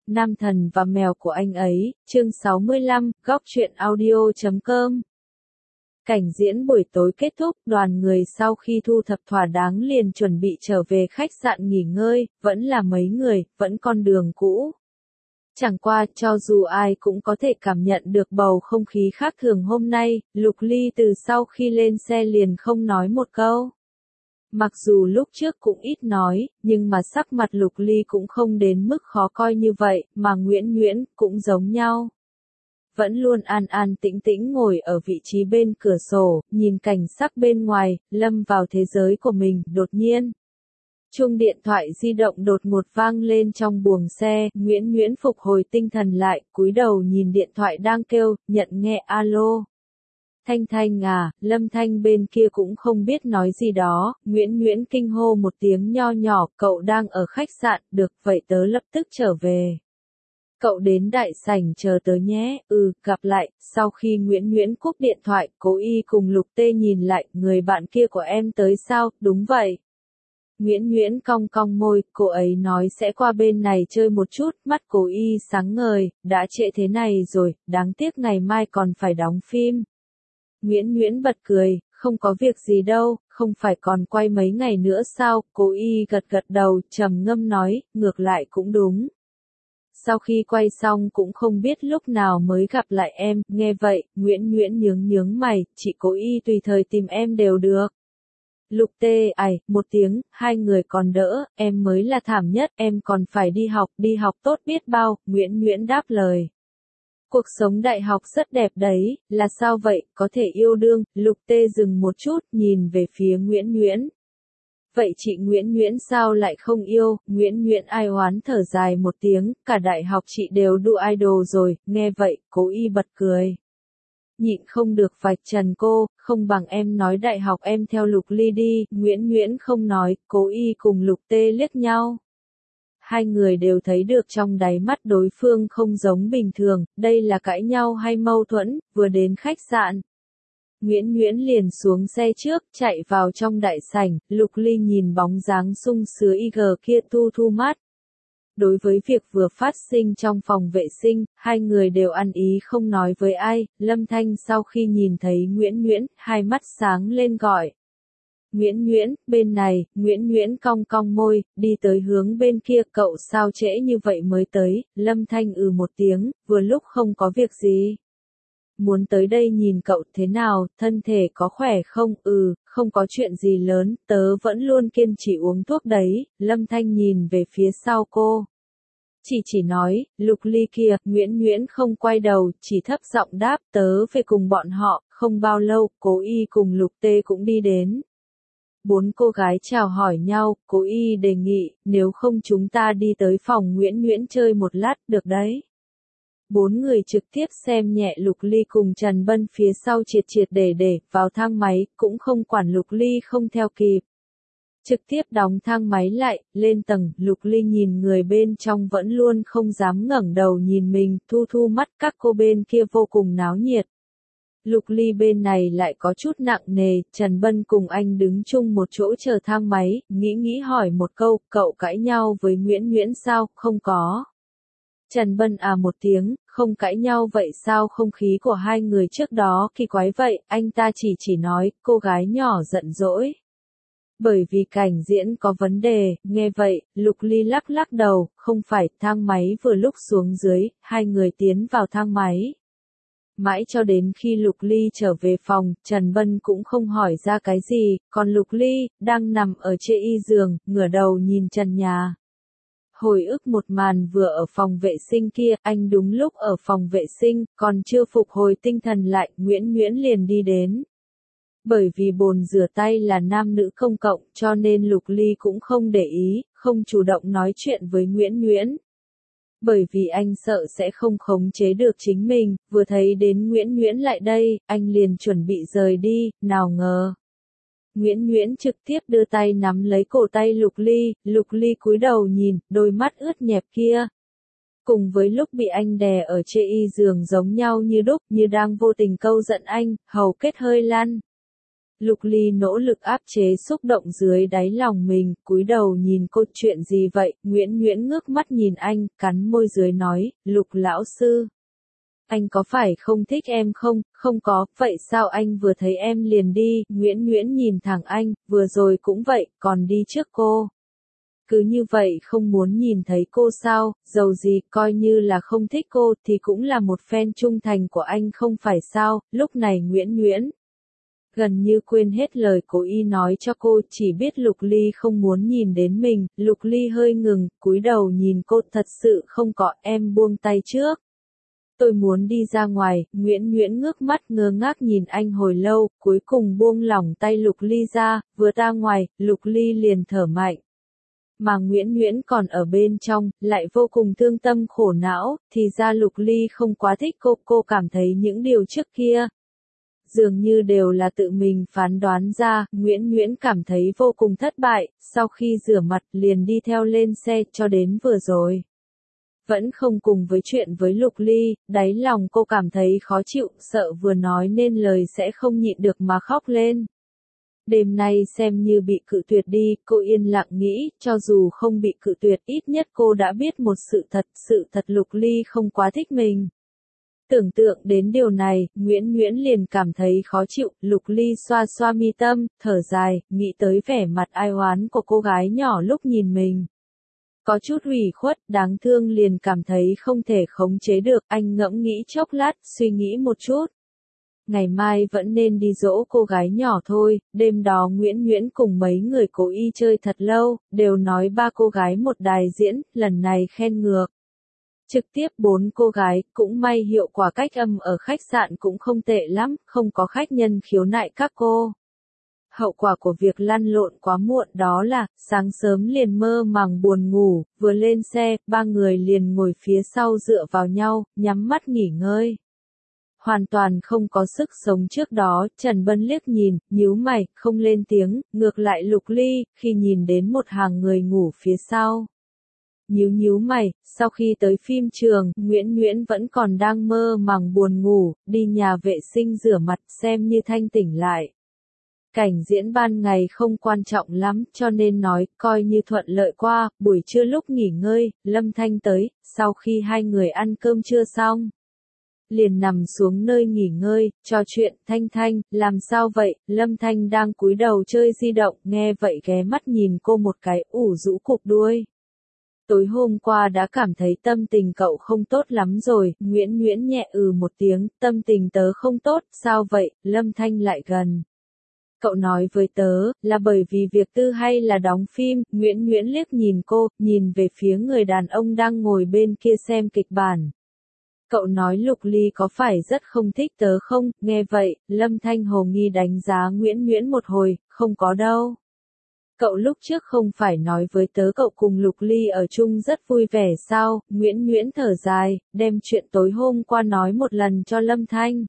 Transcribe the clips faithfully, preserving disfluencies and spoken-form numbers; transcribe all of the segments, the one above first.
Nam thần và mèo của anh ấy, chương sáu mươi lăm, góc truyện audio chấm com. Cảnh diễn buổi tối kết thúc, đoàn người sau khi thu thập thỏa đáng liền chuẩn bị trở về khách sạn nghỉ ngơi, vẫn là mấy người, vẫn con đường cũ. Chẳng qua, cho dù ai cũng có thể cảm nhận được bầu không khí khác thường hôm nay, Lục Ly từ sau khi lên xe liền không nói một câu. Mặc dù lúc trước cũng ít nói, nhưng mà sắc mặt Lục Ly cũng không đến mức khó coi như vậy, mà Nguyễn Nguyễn cũng giống nhau. Vẫn luôn an an tĩnh tĩnh ngồi ở vị trí bên cửa sổ, nhìn cảnh sắc bên ngoài, lâm vào thế giới của mình, đột nhiên. Chuông điện thoại di động đột ngột vang lên trong buồng xe, Nguyễn Nguyễn phục hồi tinh thần lại, cúi đầu nhìn điện thoại đang kêu, nhận nghe alo. Thanh Thanh à, Lâm Thanh bên kia cũng không biết nói gì đó, Nguyễn Nguyễn kinh hô một tiếng nho nhỏ, cậu đang ở khách sạn, được, vậy tớ lập tức trở về. Cậu đến đại sảnh chờ tớ nhé, ừ, gặp lại, sau khi Nguyễn Nguyễn cúp điện thoại, Cố Y cùng Lục Tê nhìn lại, người bạn kia của em tới sao, đúng vậy. Nguyễn Nguyễn cong cong môi, cô ấy nói sẽ qua bên này chơi một chút, mắt Cố Y sáng ngời, đã trễ thế này rồi, đáng tiếc ngày mai còn phải đóng phim. Nguyễn Nguyễn bật cười, không có việc gì đâu, không phải còn quay mấy ngày nữa sao, Cố Y gật gật đầu, trầm ngâm nói, ngược lại cũng đúng. Sau khi quay xong cũng không biết lúc nào mới gặp lại em, nghe vậy, Nguyễn Nguyễn nhướng nhướng mày, chị Cố Y tùy thời tìm em đều được. Lục Tê ải, một tiếng, hai người còn đỡ, em mới là thảm nhất, em còn phải đi học, đi học tốt biết bao, Nguyễn Nguyễn đáp lời. Cuộc sống đại học rất đẹp đấy, là sao vậy, có thể yêu đương, Lục Tê dừng một chút, nhìn về phía Nguyễn Nguyễn. Vậy chị Nguyễn Nguyễn sao lại không yêu, Nguyễn Nguyễn ai oán thở dài một tiếng, cả đại học chị đều đu idol rồi, nghe vậy, Cố Y bật cười. Nhịn không được vạch trần cô, không bằng em nói đại học em theo Lục Ly đi, Nguyễn Nguyễn không nói, Cố Y cùng Lục Tê liếc nhau. Hai người đều thấy được trong đáy mắt đối phương không giống bình thường, đây là cãi nhau hay mâu thuẫn, vừa đến khách sạn. Nguyễn Nguyễn liền xuống xe trước, chạy vào trong đại sảnh, Lục Ly nhìn bóng dáng sung sứa y gờ kia thu thu mắt. Đối với việc vừa phát sinh trong phòng vệ sinh, hai người đều ăn ý không nói với ai, Lâm Thanh sau khi nhìn thấy Nguyễn Nguyễn, hai mắt sáng lên gọi. Nguyễn Nguyễn, bên này, Nguyễn Nguyễn cong cong môi, đi tới hướng bên kia, cậu sao trễ như vậy mới tới, Lâm Thanh ừ một tiếng, vừa lúc không có việc gì. Muốn tới đây nhìn cậu thế nào, thân thể có khỏe không, ừ, không có chuyện gì lớn, tớ vẫn luôn kiên trì uống thuốc đấy, Lâm Thanh nhìn về phía sau cô. Chỉ chỉ nói, Lục Ly kia, Nguyễn Nguyễn không quay đầu, chỉ thấp giọng đáp, tớ về cùng bọn họ, không bao lâu, Cố Y cùng Lục Tê cũng đi đến. Bốn cô gái chào hỏi nhau, Cố Y đề nghị, nếu không chúng ta đi tới phòng Nguyễn Nguyễn chơi một lát, được đấy. Bốn người trực tiếp xem nhẹ Lục Ly cùng Trần Bân phía sau triệt triệt để để, vào thang máy, cũng không quản Lục Ly không theo kịp. Trực tiếp đóng thang máy lại, lên tầng, Lục Ly nhìn người bên trong vẫn luôn không dám ngẩng đầu nhìn mình, thu thu mắt các cô bên kia vô cùng náo nhiệt. Lục Ly bên này lại có chút nặng nề, Trần Bân cùng anh đứng chung một chỗ chờ thang máy, nghĩ nghĩ hỏi một câu, cậu cãi nhau với Nguyễn Nguyễn sao, không có. Trần Bân à một tiếng, không cãi nhau vậy sao, không khí của hai người trước đó kỳ quái vậy, anh ta chỉ chỉ nói, cô gái nhỏ giận dỗi. Bởi vì cảnh diễn có vấn đề, nghe vậy, Lục Ly lắc lắc đầu, không phải, thang máy vừa lúc xuống dưới, hai người tiến vào thang máy. Mãi cho đến khi Lục Ly trở về phòng, Trần Bân cũng không hỏi ra cái gì, còn Lục Ly, đang nằm ở trên y giường, ngửa đầu nhìn trần nhà. Hồi ức một màn vừa ở phòng vệ sinh kia, anh đúng lúc ở phòng vệ sinh, còn chưa phục hồi tinh thần lại, Nguyễn Nguyễn liền đi đến. Bởi vì bồn rửa tay là nam nữ công cộng, cho nên Lục Ly cũng không để ý, không chủ động nói chuyện với Nguyễn Nguyễn. Bởi vì anh sợ sẽ không khống chế được chính mình, vừa thấy đến Nguyễn Nguyễn lại đây, anh liền chuẩn bị rời đi, nào ngờ. Nguyễn Nguyễn trực tiếp đưa tay nắm lấy cổ tay Lục Ly, Lục Ly cúi đầu nhìn, đôi mắt ướt nhẹp kia. Cùng với lúc bị anh đè ở trên y giường giống nhau như đúc, như đang vô tình câu giận anh, hầu kết hơi lăn. Lục Ly nỗ lực áp chế xúc động dưới đáy lòng mình, cúi đầu nhìn cô, chuyện gì vậy? Nguyễn Nguyễn ngước mắt nhìn anh, cắn môi dưới nói, Lục lão sư. Anh có phải không thích em không? Không có, vậy sao anh vừa thấy em liền đi? Nguyễn Nguyễn nhìn thẳng anh, vừa rồi cũng vậy, còn đi trước cô. Cứ như vậy không muốn nhìn thấy cô sao, dầu gì, coi như là không thích cô thì cũng là một fan trung thành của anh không phải sao, lúc này Nguyễn Nguyễn gần như quên hết lời cố ý nói cho cô, chỉ biết Lục Ly không muốn nhìn đến mình, Lục Ly hơi ngừng, cúi đầu nhìn cô, thật sự không có, em buông tay trước. Tôi muốn đi ra ngoài, Nguyễn Nguyễn ngước mắt ngơ ngác nhìn anh hồi lâu, cuối cùng buông lỏng tay Lục Ly ra, vừa ra ngoài, Lục Ly liền thở mạnh. Mà Nguyễn Nguyễn còn ở bên trong, lại vô cùng thương tâm khổ não, thì ra Lục Ly không quá thích cô, cô cảm thấy những điều trước kia dường như đều là tự mình phán đoán ra, Nguyễn Nguyễn cảm thấy vô cùng thất bại, sau khi rửa mặt liền đi theo lên xe cho đến vừa rồi. Vẫn không cùng với chuyện với Lục Ly, đáy lòng cô cảm thấy khó chịu, sợ vừa nói nên lời sẽ không nhịn được mà khóc lên. Đêm nay xem như bị cự tuyệt đi, cô yên lặng nghĩ, cho dù không bị cự tuyệt ít nhất cô đã biết một sự thật, sự thật Lục Ly không quá thích mình. Tưởng tượng đến điều này, Nguyễn Nguyễn liền cảm thấy khó chịu, Lục Ly xoa xoa mi tâm, thở dài, nghĩ tới vẻ mặt ai oán của cô gái nhỏ lúc nhìn mình. Có chút ủy khuất, đáng thương liền cảm thấy không thể khống chế được, anh ngẫm nghĩ chốc lát, suy nghĩ một chút. Ngày mai vẫn nên đi dỗ cô gái nhỏ thôi, đêm đó Nguyễn Nguyễn cùng mấy người cố ý chơi thật lâu, đều nói ba cô gái một đài diễn, lần này khen ngược. Trực tiếp bốn cô gái, cũng may hiệu quả cách âm ở khách sạn cũng không tệ lắm, không có khách nhân khiếu nại các cô. Hậu quả của việc lăn lộn quá muộn đó là, sáng sớm liền mơ màng buồn ngủ, vừa lên xe, ba người liền ngồi phía sau dựa vào nhau, nhắm mắt nghỉ ngơi. Hoàn toàn không có sức sống trước đó, Trần Bân liếc nhìn, nhíu mày, không lên tiếng, ngược lại Lục Ly, khi nhìn đến một hàng người ngủ phía sau. Nhíu nhíu mày, sau khi tới phim trường, Nguyễn Nguyễn vẫn còn đang mơ màng buồn ngủ, đi nhà vệ sinh rửa mặt xem như thanh tỉnh lại. Cảnh diễn ban ngày không quan trọng lắm, cho nên nói, coi như thuận lợi qua, buổi trưa lúc nghỉ ngơi, Lâm Thanh tới, sau khi hai người ăn cơm trưa xong. Liền nằm xuống nơi nghỉ ngơi, trò chuyện, Thanh Thanh, làm sao vậy, Lâm Thanh đang cúi đầu chơi di động, nghe vậy ghé mắt nhìn cô một cái, ủ rũ cụp đuôi. Tối hôm qua đã cảm thấy tâm tình cậu không tốt lắm rồi, Nguyễn Nguyễn nhẹ ừ một tiếng, tâm tình tớ không tốt, sao vậy, Lâm Thanh lại gần. Cậu nói với tớ, là bởi vì việc tư hay là đóng phim, Nguyễn Nguyễn liếc nhìn cô, nhìn về phía người đàn ông đang ngồi bên kia xem kịch bản. Cậu nói Lục Ly có phải rất không thích tớ không, nghe vậy, Lâm Thanh hồ nghi đánh giá Nguyễn Nguyễn một hồi, không có đâu. Cậu lúc trước không phải nói với tớ cậu cùng Lục Ly ở chung rất vui vẻ sao, Nguyễn Nguyễn thở dài, đem chuyện tối hôm qua nói một lần cho Lâm Thanh.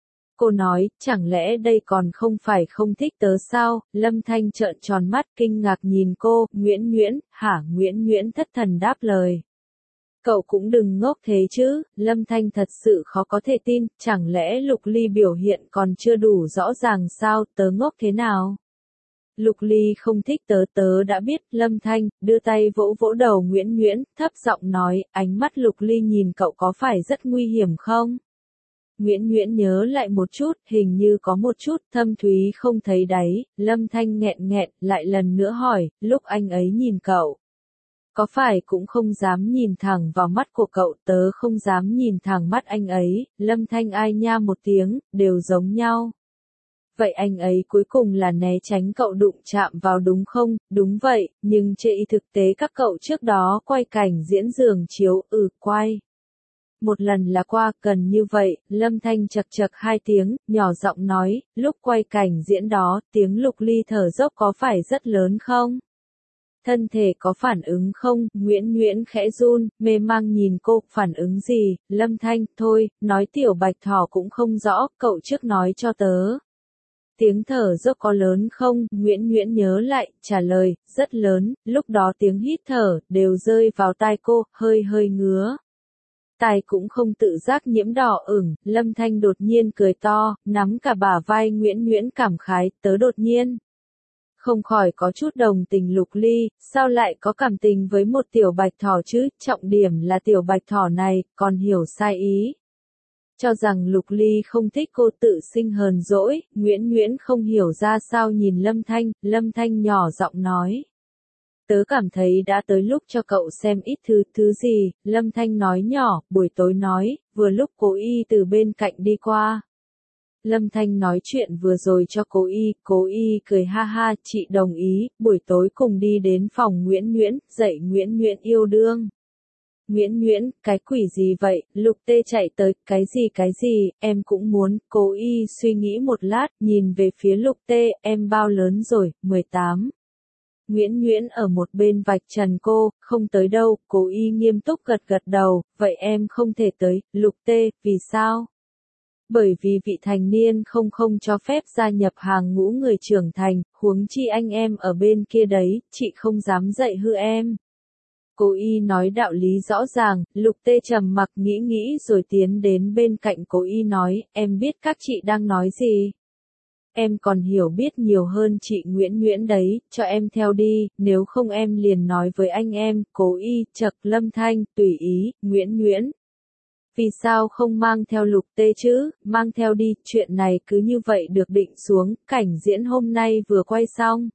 Cô nói, chẳng lẽ đây còn không phải không thích tớ sao, Lâm Thanh trợn tròn mắt kinh ngạc nhìn cô, Nguyễn Nguyễn, hả Nguyễn Nguyễn thất thần đáp lời. Cậu cũng đừng ngốc thế chứ, Lâm Thanh thật sự khó có thể tin, chẳng lẽ Lục Ly biểu hiện còn chưa đủ rõ ràng sao, tớ ngốc thế nào? Lục Ly không thích tớ tớ đã biết, Lâm Thanh, đưa tay vỗ vỗ đầu Nguyễn Nguyễn, thấp giọng nói, ánh mắt Lục Ly nhìn cậu có phải rất nguy hiểm không? Nguyễn Nguyễn nhớ lại một chút, hình như có một chút, thâm thúy không thấy đáy, Lâm Thanh nghẹn nghẹn, lại lần nữa hỏi, lúc anh ấy nhìn cậu. Có phải cũng không dám nhìn thẳng vào mắt của cậu, tớ không dám nhìn thẳng mắt anh ấy, Lâm Thanh ai nha một tiếng, đều giống nhau. Vậy anh ấy cuối cùng là né tránh cậu đụng chạm vào đúng không? Đúng vậy, nhưng trên thực tế các cậu trước đó quay cảnh diễn giường chiếu, ừ, quay. Một lần là qua, cần như vậy, Lâm Thanh chật chật hai tiếng, nhỏ giọng nói, lúc quay cảnh diễn đó, tiếng Lục Ly thở dốc có phải rất lớn không? Thân thể có phản ứng không? Nguyễn Nguyễn khẽ run, mê mang nhìn cô, phản ứng gì? Lâm Thanh, thôi, nói tiểu bạch thỏ cũng không rõ, cậu trước nói cho tớ. Tiếng thở dốc có lớn không? Nguyễn Nguyễn nhớ lại, trả lời, rất lớn, lúc đó tiếng hít thở, đều rơi vào tai cô, hơi hơi ngứa. tai cũng không tự giác nhiễm đỏ ửng, Lâm Thanh đột nhiên cười to, nắm cả bả vai Nguyễn Nguyễn cảm khái, tớ đột nhiên không khỏi có chút đồng tình Lục Ly, sao lại có cảm tình với một tiểu bạch thỏ chứ, trọng điểm là tiểu bạch thỏ này, còn hiểu sai ý. Cho rằng Lục Ly không thích cô tự sinh hờn dỗi, Nguyễn Nguyễn không hiểu ra sao nhìn Lâm Thanh, Lâm Thanh nhỏ giọng nói. Tớ cảm thấy đã tới lúc cho cậu xem ít thứ, thứ gì, Lâm Thanh nói nhỏ, buổi tối nói, vừa lúc Cố Y từ bên cạnh đi qua. Lâm Thanh nói chuyện vừa rồi cho Cố Y, Cố Y cười ha ha, chị đồng ý, buổi tối cùng đi đến phòng Nguyễn Nguyễn, dạy Nguyễn Nguyễn yêu đương. Nguyễn Nguyễn, cái quỷ gì vậy, Lục Tê chạy tới, cái gì cái gì, em cũng muốn, Cố Y suy nghĩ một lát, nhìn về phía Lục Tê, em bao lớn rồi, mười tám. Nguyễn Nguyễn ở một bên vạch trần cô, không tới đâu, Cố Y nghiêm túc gật gật đầu, vậy em không thể tới, Lục Tê, vì sao? Bởi vì vị thành niên không không cho phép gia nhập hàng ngũ người trưởng thành, huống chi anh em ở bên kia đấy, chị không dám dạy hư em. Cố Y nói đạo lý rõ ràng, Lục Tê trầm mặc nghĩ nghĩ rồi tiến đến bên cạnh Cố Y nói, em biết các chị đang nói gì. Em còn hiểu biết nhiều hơn chị Nguyễn Nguyễn đấy, cho em theo đi, nếu không em liền nói với anh em, Cố Y, chậc Lâm Thanh, tùy ý, Nguyễn Nguyễn. Vì sao không mang theo Lục Tê chứ, mang theo đi, chuyện này cứ như vậy được định xuống, cảnh diễn hôm nay vừa quay xong.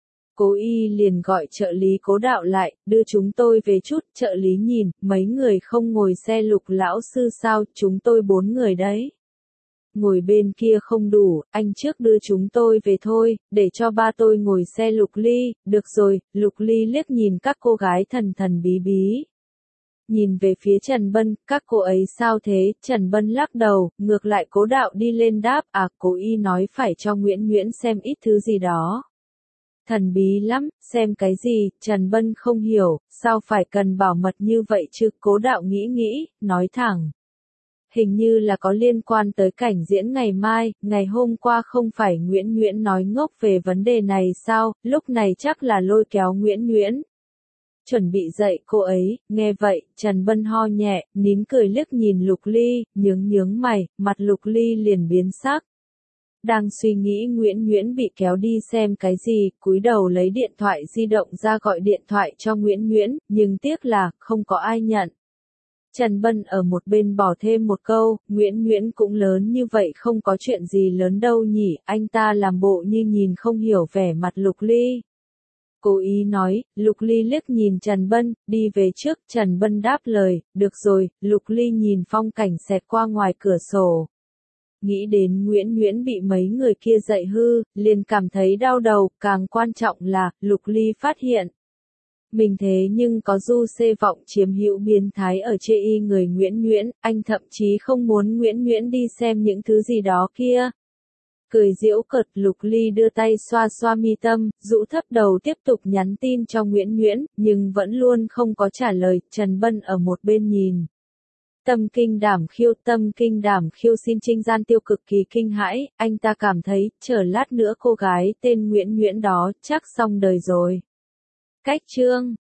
Cố Y liền gọi trợ lý Cố Đạo lại, đưa chúng tôi về chút, trợ lý nhìn, mấy người không ngồi xe Lục lão sư sao, chúng tôi bốn người đấy. Ngồi bên kia không đủ, anh trước đưa chúng tôi về thôi, để cho ba tôi ngồi xe Lục Ly, được rồi, Lục Ly liếc nhìn các cô gái thần thần bí bí. Nhìn về phía Trần Bân, các cô ấy sao thế, Trần Bân lắc đầu, ngược lại Cố Đạo đi lên đáp, à, Cố Y nói phải cho Nguyễn Nguyễn xem ít thứ gì đó. Thần bí lắm, xem cái gì, Trần Bân không hiểu, sao phải cần bảo mật như vậy chứ, Cố Đạo nghĩ nghĩ, nói thẳng. Hình như là có liên quan tới cảnh diễn ngày mai, ngày hôm qua không phải Nguyễn Nguyễn nói ngốc về vấn đề này sao, lúc này chắc là lôi kéo Nguyễn Nguyễn. Chuẩn bị dạy cô ấy, nghe vậy, Trần Bân ho nhẹ, nín cười liếc nhìn Lục Ly, nhướng nhướng mày, mặt Lục Ly liền biến sắc. Đang suy nghĩ Nguyễn Nguyễn bị kéo đi xem cái gì, cúi đầu lấy điện thoại di động ra gọi điện thoại cho Nguyễn Nguyễn, nhưng tiếc là, không có ai nhận. Trần Bân ở một bên bỏ thêm một câu, Nguyễn Nguyễn cũng lớn như vậy không có chuyện gì lớn đâu nhỉ, anh ta làm bộ như nhìn không hiểu vẻ mặt Lục Ly. Cố ý nói, Lục Ly liếc nhìn Trần Bân, đi về trước, Trần Bân đáp lời, được rồi, Lục Ly nhìn phong cảnh xẹt qua ngoài cửa sổ. Nghĩ đến Nguyễn Nguyễn bị mấy người kia dạy hư, liền cảm thấy đau đầu, càng quan trọng là, Lục Ly phát hiện. Mình thế nhưng có du xê vọng chiếm hữu biến thái ở chê y người Nguyễn Nguyễn, anh thậm chí không muốn Nguyễn Nguyễn đi xem những thứ gì đó kia. Cười giễu cợt, Lục Ly đưa tay xoa xoa mi tâm, rũ thấp đầu tiếp tục nhắn tin cho Nguyễn Nguyễn, nhưng vẫn luôn không có trả lời, Trần Bân ở một bên nhìn. Tâm kinh đảm khiêu, tâm kinh đảm khiêu xin trinh gian tiêu cực kỳ kinh hãi, anh ta cảm thấy, chờ lát nữa cô gái tên Nguyễn Nguyễn đó, chắc xong đời rồi. Cách chương